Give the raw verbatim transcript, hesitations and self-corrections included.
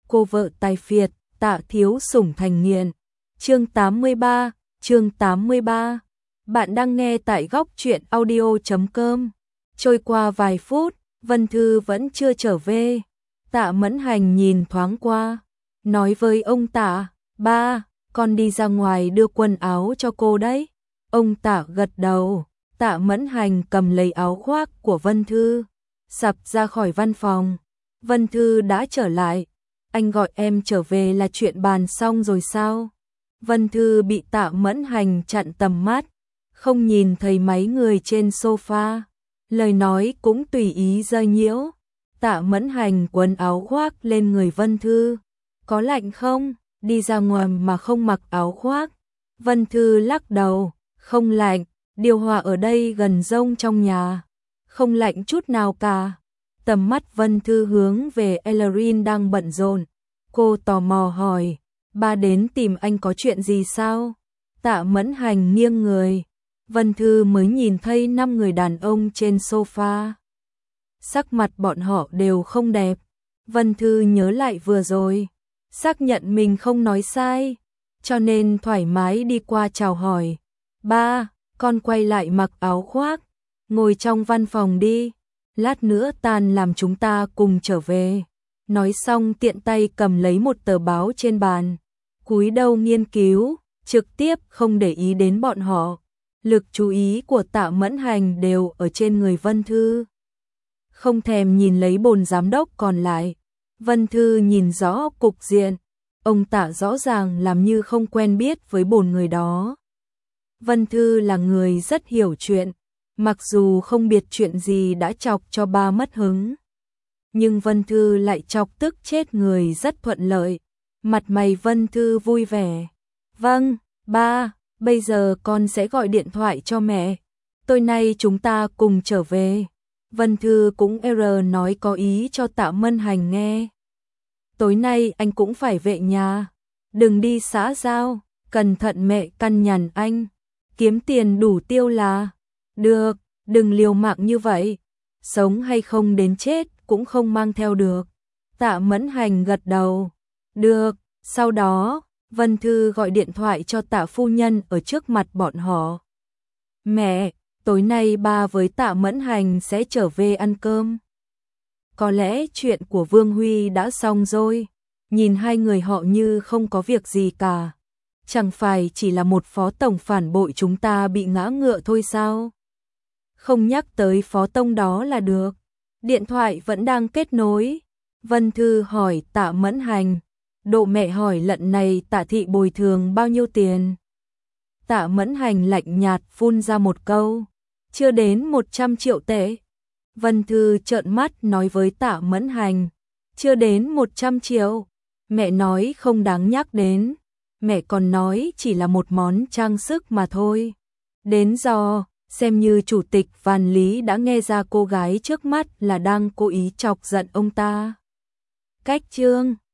cô vợ tài phiệt, Tạ thiếu sủng thành nghiện. Chương tám mươi ba, chương tám mươi ba. Bạn đang nghe tại góc truyện audio chấm com. Trôi qua vài phút, Vân Thư vẫn chưa trở về. Tạ Mẫn Hành nhìn thoáng qua, nói với ông Tạ, ba, con đi ra ngoài đưa quần áo cho cô đấy. Ông Tạ gật đầu. Tạ Mẫn Hành cầm lấy áo khoác của Vân Thư, sập ra khỏi văn phòng. Vân Thư đã trở lại. Anh gọi em trở về là chuyện bàn xong rồi sao? Vân Thư bị Tạ Mẫn Hành chặn tầm mắt, không nhìn thấy mấy người trên sofa. Lời nói cũng tùy ý rơi nhiễu. Tạ Mẫn Hành quấn áo khoác lên người Vân Thư. Có lạnh không? Đi ra ngoài mà không mặc áo khoác. Vân Thư lắc đầu, không lạnh, điều hòa ở đây gần rông trong nhà. Không lạnh chút nào cả. Tầm mắt Vân Thư hướng về Ellerin đang bận rộn. Cô tò mò hỏi, ba đến tìm anh có chuyện gì sao? Tạ Mẫn Hành nghiêng người. Vân Thư mới nhìn thấy năm người đàn ông trên sofa. Sắc mặt bọn họ đều không đẹp. Vân Thư nhớ lại vừa rồi, xác nhận mình không nói sai, cho nên thoải mái đi qua chào hỏi. Ba, con quay lại mặc áo khoác, ngồi trong văn phòng đi. Lát nữa tan làm chúng ta cùng trở về. Nói xong tiện tay cầm lấy một tờ báo trên bàn, cúi đầu nghiên cứu, trực tiếp không để ý đến bọn họ. Lực chú ý của Tạ Mẫn Hành đều ở trên người Vân Thư. Không thèm nhìn lấy bồn giám đốc còn lại. Vân Thư nhìn rõ cục diện. Ông Tạ rõ ràng làm như không quen biết với bồn người đó. Vân Thư là người rất hiểu chuyện. Mặc dù không biết chuyện gì đã chọc cho ba mất hứng, nhưng Vân Thư lại chọc tức chết người rất thuận lợi. Mặt mày Vân Thư vui vẻ. Vâng, ba, bây giờ con sẽ gọi điện thoại cho mẹ. Tối nay chúng ta cùng trở về. Vân Thư cũng R nói có ý cho Tạ Mẫn Hành nghe. Tối nay anh cũng phải về nhà. Đừng đi xã giao, cẩn thận mẹ căn nhằn anh. Kiếm tiền đủ tiêu là được, đừng liều mạng như vậy. Sống hay không đến chết cũng không mang theo được. Tạ Mẫn Hành gật đầu. Được, sau đó, Vân Thư gọi điện thoại cho Tạ phu nhân ở trước mặt bọn họ. Mẹ, tối nay ba với Tạ Mẫn Hành sẽ trở về ăn cơm. Có lẽ chuyện của Vương Huy đã xong rồi. Nhìn hai người họ như không có việc gì cả. Chẳng phải chỉ là một phó tổng phản bội chúng ta bị ngã ngựa thôi sao? Không nhắc tới phó tông đó là được. Điện thoại vẫn đang kết nối. Vân Thư hỏi Tạ Mẫn Hành. Độ mẹ hỏi lận này Tạ thị bồi thường bao nhiêu tiền? Tạ Mẫn Hành lạnh nhạt phun ra một câu. Chưa đến một trăm triệu tệ. Vân Thư trợn mắt nói với Tạ Mẫn Hành. Chưa đến một trăm triệu. Mẹ nói không đáng nhắc đến. Mẹ còn nói chỉ là một món trang sức mà thôi. Đến giờ, xem như chủ tịch Văn Lý đã nghe ra cô gái trước mắt là đang cố ý chọc giận ông ta. Cách chương